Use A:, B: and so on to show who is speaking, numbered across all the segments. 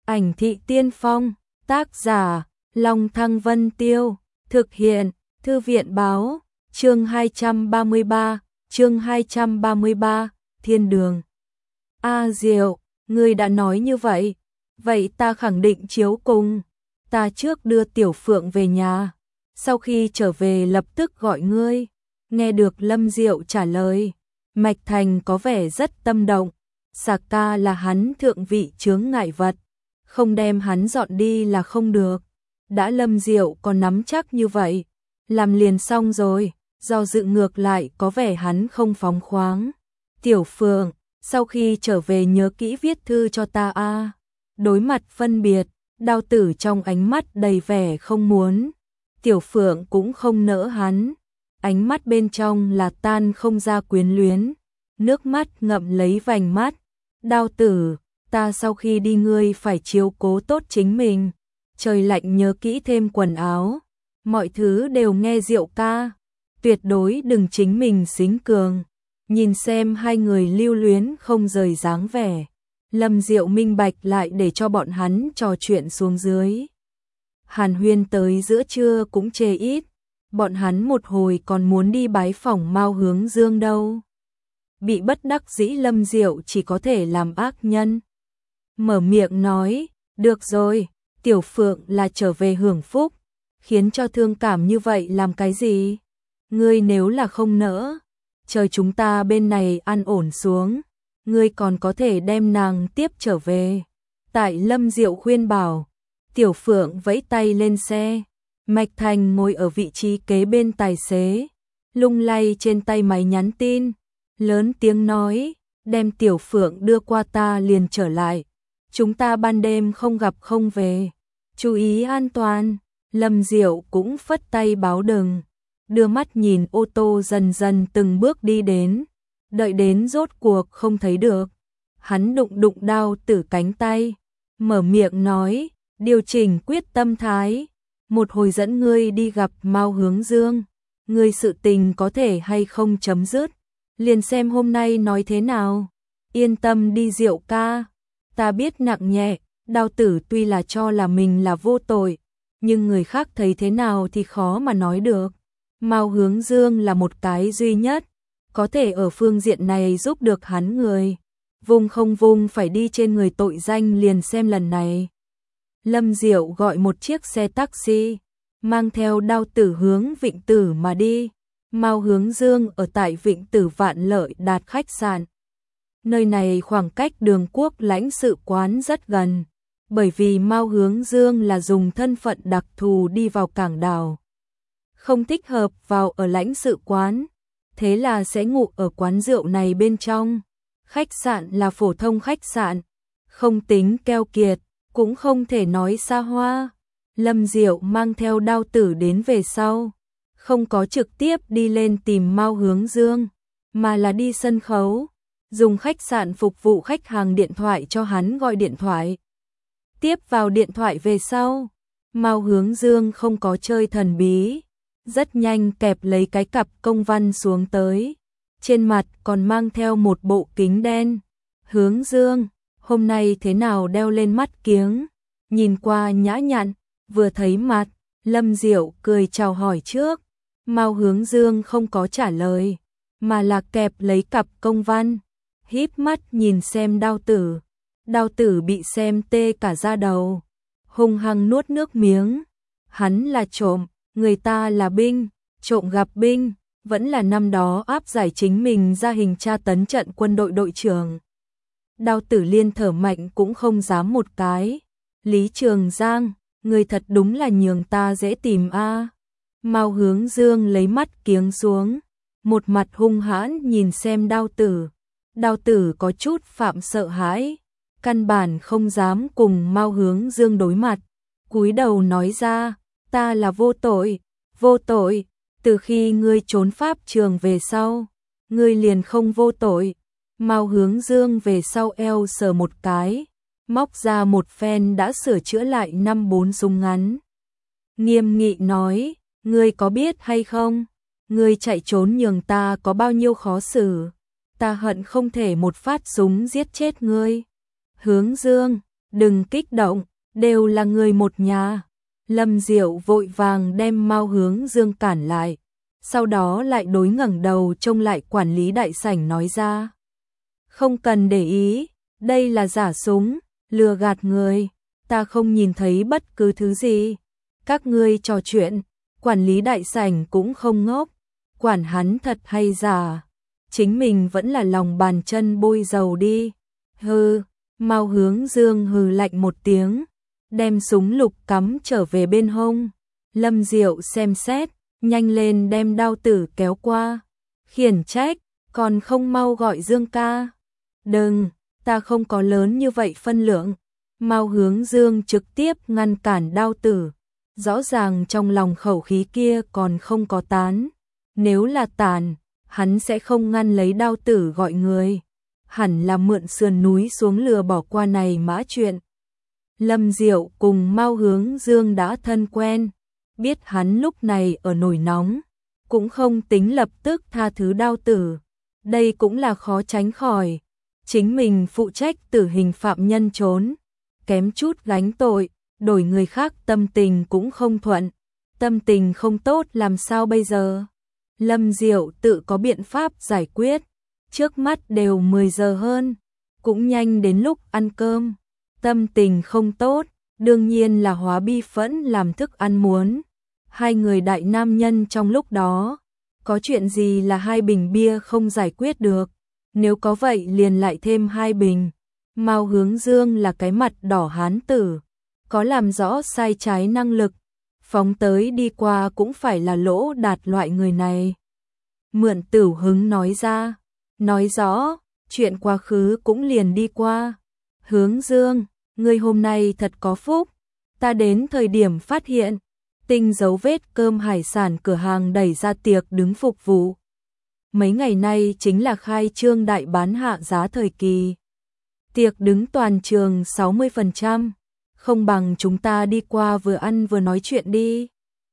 A: Ảnh thị tiên phong, tác giả, Long Thăng Vân Tiêu, thực hiện, Thư viện báo, chương 233, Thiên đường. A Diệu, ngươi đã nói như vậy, vậy ta khẳng định chiếu cùng. Ta trước đưa Tiểu Phượng về nhà, sau khi trở về lập tức gọi ngươi. Nghe được Lâm Diệu trả lời, Mạch Thành có vẻ rất tâm động. Sạc ca là hắn thượng vị chướng ngại vật, không đem hắn dọn đi là không được. Đã Lâm Diệu còn nắm chắc như vậy, làm liền xong rồi, do dự ngược lại có vẻ hắn không phóng khoáng. Tiểu Phượng, sau khi trở về nhớ kỹ viết thư cho ta a. Đối mặt phân biệt, Đao Tử trong ánh mắt đầy vẻ không muốn. Tiểu Phượng cũng không nỡ hắn, ánh mắt bên trong là tan không ra quyến luyến, nước mắt ngậm lấy vành mắt. Đao Tử, ta sau khi đi ngươi phải chiếu cố tốt chính mình, trời lạnh nhớ kỹ thêm quần áo, mọi thứ đều nghe Diệu ca, tuyệt đối đừng chính mình xính cường. Nhìn xem hai người lưu luyến không rời dáng vẻ, Lâm Diệu minh bạch lại để cho bọn hắn trò chuyện xuống dưới. Hàn huyên tới giữa trưa cũng chê ít, bọn hắn một hồi còn muốn đi bái phỏng Mao Hướng Dương đâu. Bị bất đắc dĩ Lâm Diệu chỉ có thể làm ác nhân. Mở miệng nói, được rồi, Tiểu Phượng là trở về hưởng phúc, khiến cho thương cảm như vậy làm cái gì? Ngươi nếu là không nỡ, chờ chúng ta bên này an ổn xuống, ngươi còn có thể đem nàng tiếp trở về. Tại Lâm Diệu khuyên bảo, Tiểu Phượng vẫy tay lên xe, Mạch Thành ngồi ở vị trí kế bên tài xế, lung lay trên tay máy nhắn tin, lớn tiếng nói, đem Tiểu Phượng đưa qua ta liền trở lại. Chúng ta ban đêm không gặp không về, chú ý an toàn. Lâm Diệu cũng phất tay báo đừng, đưa mắt nhìn ô tô dần dần từng bước đi đến, đợi đến rốt cuộc không thấy được. Hắn đụng Đao Tử cánh tay, mở miệng nói, điều chỉnh quyết tâm thái, một hồi dẫn ngươi đi gặp Mao Hướng Dương, ngươi sự tình có thể hay không chấm dứt, liền xem hôm nay nói thế nào. Yên tâm đi Diệu ca, ta biết nặng nhẹ. Đao Tử tuy là cho là mình là vô tội, nhưng người khác thấy thế nào thì khó mà nói được. Mao Hướng Dương là một cái duy nhất, có thể ở phương diện này giúp được hắn người. Vùng không vùng phải đi trên người tội danh liền xem lần này. Lâm Diệu gọi một chiếc xe taxi, mang theo Đao Tử hướng Vịnh Tử mà đi. Mao Hướng Dương ở tại Vịnh Tử Vạn Lợi Đạt khách sạn. Nơi này khoảng cách Đường Quốc lãnh sự quán rất gần, bởi vì Mao Hướng Dương là dùng thân phận đặc thù đi vào cảng đảo, không thích hợp vào ở lãnh sự quán, thế là sẽ ngủ ở quán rượu này bên trong. Khách sạn là phổ thông khách sạn, không tính keo kiệt, cũng không thể nói xa hoa. Lâm Diệu mang theo Đao Tử đến về sau, không có trực tiếp đi lên tìm Mao Hướng Dương, mà là đi sân khấu, dùng khách sạn phục vụ khách hàng điện thoại cho hắn gọi điện thoại. Tiếp vào điện thoại về sau, Mao Hướng Dương không có chơi thần bí, rất nhanh kẹp lấy cái cặp công văn xuống tới, trên mặt còn mang theo một bộ kính đen. Hướng Dương, hôm nay thế nào đeo lên mắt kiếng, nhìn qua nhã nhặn, vừa thấy mặt, Lâm Diệu cười chào hỏi trước. Mao Hướng Dương không có trả lời, mà là kẹp lấy cặp công văn, híp mắt nhìn xem Đao Tử. Đao Tử bị xem tê cả da đầu, hung hăng nuốt nước miếng. Hắn là trộm, người ta là binh, trộm gặp binh, vẫn là năm đó áp giải chính mình ra hình tra tấn trận quân đội đội trưởng. Đao Tử liên thở mạnh cũng không dám một cái. Lý Trường Giang, người thật đúng là nhường ta dễ tìm a. Mao Hướng Dương lấy mắt kiếng xuống, một mặt hung hãn nhìn xem Đao Tử. Đao Tử có chút phạm sợ hãi, căn bản không dám cùng Mao Hướng Dương đối mặt, cúi đầu nói ra, ta là vô tội, vô tội, từ khi ngươi trốn pháp trường về sau, ngươi liền không vô tội. Mao Hướng Dương về sau eo sờ một cái, móc ra một phen đã sửa chữa lại 5-4 súng ngắn. Nghiêm nghị nói, ngươi có biết hay không, ngươi chạy trốn nhường ta có bao nhiêu khó xử, ta hận không thể một phát súng giết chết ngươi. Hướng Dương, đừng kích động, đều là người một nhà. Lâm Diệu vội vàng đem Mao Hướng Dương cản lại, sau đó lại đối ngẩng đầu trông lại quản lý đại sảnh nói ra. Không cần để ý, đây là giả súng, lừa gạt người, ta không nhìn thấy bất cứ thứ gì. Các ngươi trò chuyện, quản lý đại sảnh cũng không ngốc, quản hắn thật hay giả, chính mình vẫn là lòng bàn chân bôi dầu đi. Hừ, Mao Hướng Dương hừ lạnh một tiếng, đem súng lục cắm trở về bên hông. Lâm Diệu xem xét, nhanh lên đem đao tử kéo qua, khiển trách, còn không mau gọi Dương ca. Đừng, ta không có lớn như vậy phân lượng. Mao Hướng Dương trực tiếp ngăn cản đao tử, rõ ràng trong lòng khẩu khí kia còn không có tán. Nếu là tàn, hắn sẽ không ngăn lấy đao tử gọi người, hẳn là mượn sườn núi xuống lừa bỏ qua này mã chuyện. Lâm Diệu cùng Mao Hướng Dương đã thân quen, biết hắn lúc này ở nổi nóng, cũng không tính lập tức tha thứ đao tử. Đây cũng là khó tránh khỏi, chính mình phụ trách tử hình phạm nhân trốn, kém chút gánh tội, đổi người khác tâm tình cũng không thuận, tâm tình không tốt làm sao bây giờ. Lâm Diệu tự có biện pháp giải quyết, trước mắt đều 10 giờ hơn, cũng nhanh đến lúc ăn cơm, tâm tình không tốt, đương nhiên là hóa bi phẫn làm thức ăn muốn. Hai người đại nam nhân trong lúc đó, có chuyện gì là 2 bình bia không giải quyết được, nếu có vậy liền lại thêm 2 bình. Mao Hướng Dương là cái mặt đỏ hán tử, có làm rõ sai trái năng lực, phóng tới đi qua cũng phải là lỗ đạt loại người này. Mượn Tửu hứng nói ra, nói rõ, chuyện quá khứ cũng liền đi qua. Hướng Dương, ngươi hôm nay thật có phúc, ta đến thời điểm phát hiện, Tinh dấu vết cơm hải sản cửa hàng đẩy ra tiệc đứng phục vụ. Mấy ngày nay chính là khai trương đại bán hạ giá thời kỳ. Tiệc đứng toàn trường 60%, không bằng chúng ta đi qua vừa ăn vừa nói chuyện đi.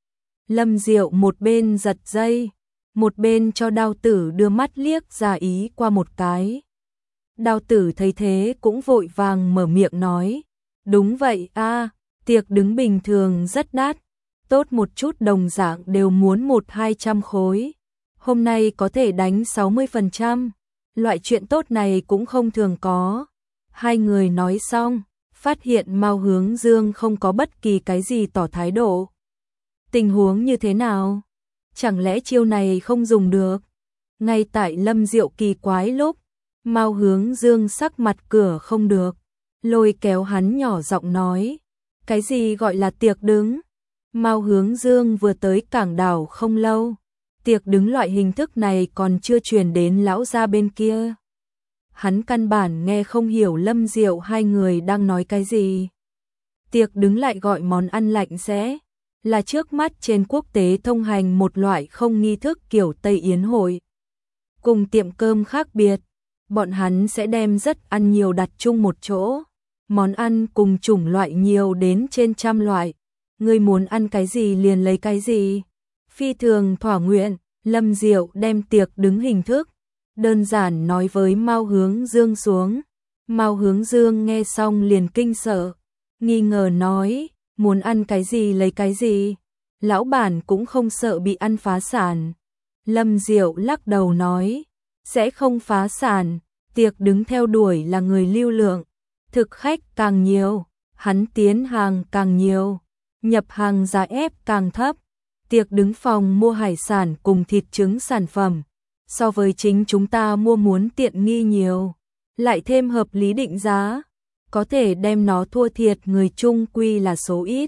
A: Lâm Diệu một bên giật dây, một bên cho Đao Tử đưa mắt liếc ra ý qua một cái. Đao Tử thấy thế cũng vội vàng mở miệng nói, đúng vậy a, tiệc đứng bình thường rất đắt, tốt một chút đồng dạng đều muốn 100-200 khối. Hôm nay có thể đánh 60%, loại chuyện tốt này cũng không thường có. Hai người nói xong, phát hiện Mao Hướng Dương không có bất kỳ cái gì tỏ thái độ. Tình huống như thế nào? Chẳng lẽ chiêu này không dùng được? Ngay tại Lâm Diệu kỳ quái lúc, Mao Hướng Dương sắc mặt cửa không được, lôi kéo hắn nhỏ giọng nói, cái gì gọi là tiệc đứng? Mao Hướng Dương vừa tới Cảng Đảo không lâu, tiệc đứng loại hình thức này còn chưa truyền đến lão gia bên kia. Hắn căn bản nghe không hiểu Lâm Diệu hai người đang nói cái gì. Tiệc đứng lại gọi món ăn lạnh sẽ là trước mắt trên quốc tế thông hành một loại không nghi thức kiểu Tây Yến hội. Cùng tiệm cơm khác biệt, bọn hắn sẽ đem rất ăn nhiều đặt chung một chỗ, món ăn cùng chủng loại nhiều đến trên 100 loại. Ngươi muốn ăn cái gì liền lấy cái gì. Phi thường thỏa nguyện, Lâm Diệu đem tiệc đứng hình thức đơn giản nói với Mao Hướng Dương xuống. Mao Hướng Dương nghe xong liền kinh sợ, nghi ngờ nói, muốn ăn cái gì lấy cái gì, lão bản cũng không sợ bị ăn phá sản. Lâm Diệu lắc đầu nói, sẽ không phá sản, tiệc đứng theo đuổi là người lưu lượng, thực khách càng nhiều, hắn tiến hàng càng nhiều, nhập hàng giá ép càng thấp, tiệc đứng phòng mua hải sản cùng thịt trứng sản phẩm, so với chính chúng ta mua muốn tiện nghi nhiều, lại thêm hợp lý định giá, có thể đem nó thua thiệt người chung quy là số ít.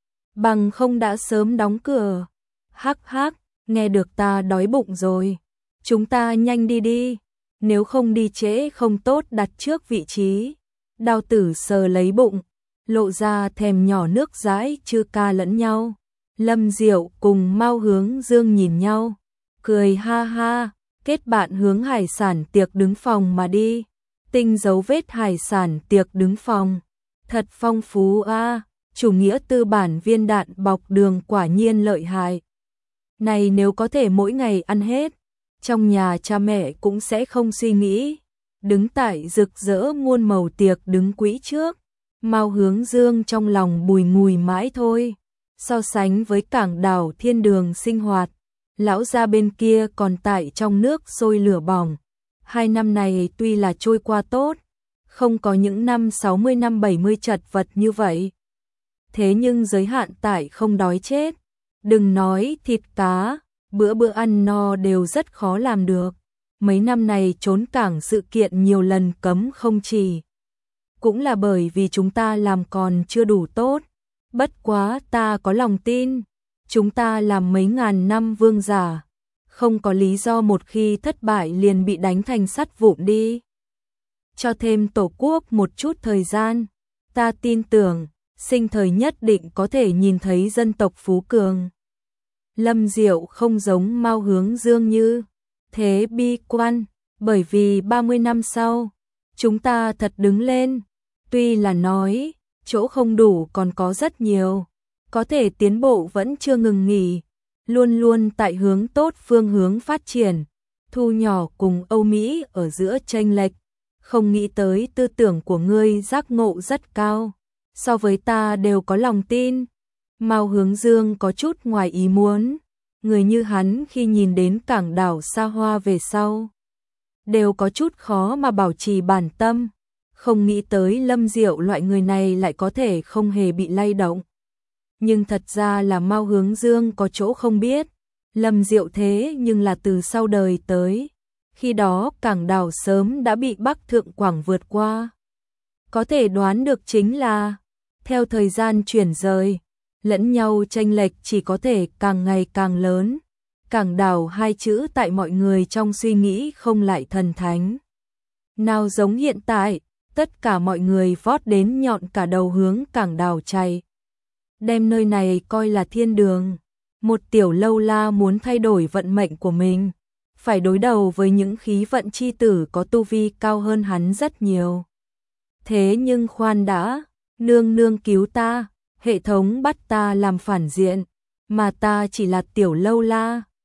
A: Bằng không đã sớm đóng cửa. Hắc hắc, nghe được ta đói bụng rồi. Chúng ta nhanh đi đi, nếu không đi trễ không tốt đặt trước vị trí. Đao Tử sờ lấy bụng, lộ ra thèm nhỏ nước dãi chư ca lẫn nhau. Lâm Diệu cùng Mao Hướng Dương nhìn nhau, cười ha ha, kết bạn hướng hải sản tiệc đứng phòng mà đi. Tinh dấu vết hải sản tiệc đứng phòng, thật phong phú a, chủ nghĩa tư bản viên đạn bọc đường quả nhiên lợi hại. Này nếu có thể mỗi ngày ăn hết, trong nhà cha mẹ cũng sẽ không suy nghĩ. Đứng tại rực rỡ muôn màu tiệc đứng quỹ trước, Mao Hướng Dương trong lòng bùi ngùi mãi thôi. So sánh với cảng đảo thiên đường sinh hoạt, lão gia bên kia còn tại trong nước sôi lửa bỏng. 2 năm này tuy là trôi qua tốt, không có những năm 60 năm 70 chật vật như vậy. Thế nhưng giới hạn tại không đói chết. Đừng nói thịt cá, bữa bữa ăn no đều rất khó làm được. Mấy năm này trốn cảng sự kiện nhiều lần cấm không chỉ. Cũng là bởi vì chúng ta làm còn chưa đủ tốt. Bất quá ta có lòng tin, chúng ta làm mấy ngàn năm vương giả, không có lý do một khi thất bại liền bị đánh thành sắt vụn đi. Cho thêm Tổ quốc một chút thời gian, ta tin tưởng, sinh thời nhất định có thể nhìn thấy dân tộc phú cường. Lâm Diệu không giống Mao Hướng Dương như thế bi quan, bởi vì 30 năm sau, chúng ta thật đứng lên, tuy là nói, chỗ không đủ còn có rất nhiều, có thể tiến bộ vẫn chưa ngừng nghỉ, luôn luôn tại hướng tốt phương hướng phát triển, thu nhỏ cùng Âu Mỹ ở giữa chênh lệch, không nghĩ tới tư tưởng của ngươi giác ngộ rất cao, so với ta đều có lòng tin. Mao Hướng Dương có chút ngoài ý muốn, người như hắn khi nhìn đến cảng đảo xa hoa về sau, đều có chút khó mà bảo trì bản tâm, không nghĩ tới Lâm Diệu loại người này lại có thể không hề bị lay động. Nhưng thật ra là Mao Hướng Dương có chỗ không biết, Lâm Diệu thế nhưng là từ sau đời tới, khi đó cảng đảo sớm đã bị Bắc Thượng Quảng vượt qua. Có thể đoán được chính là, theo thời gian chuyển rời, lẫn nhau chênh lệch chỉ có thể càng ngày càng lớn. Cảng đảo hai chữ tại mọi người trong suy nghĩ không lại thần thánh. Nào giống hiện tại, tất cả mọi người vót đến nhọn cả đầu hướng cảng đảo chạy. Đem nơi này coi là thiên đường. Một tiểu lâu la muốn thay đổi vận mệnh của mình, phải đối đầu với những khí vận chi tử có tu vi cao hơn hắn rất nhiều. Thế nhưng khoan đã, nương nương cứu ta, hệ thống bắt ta làm phản diện, mà ta chỉ là tiểu lâu la,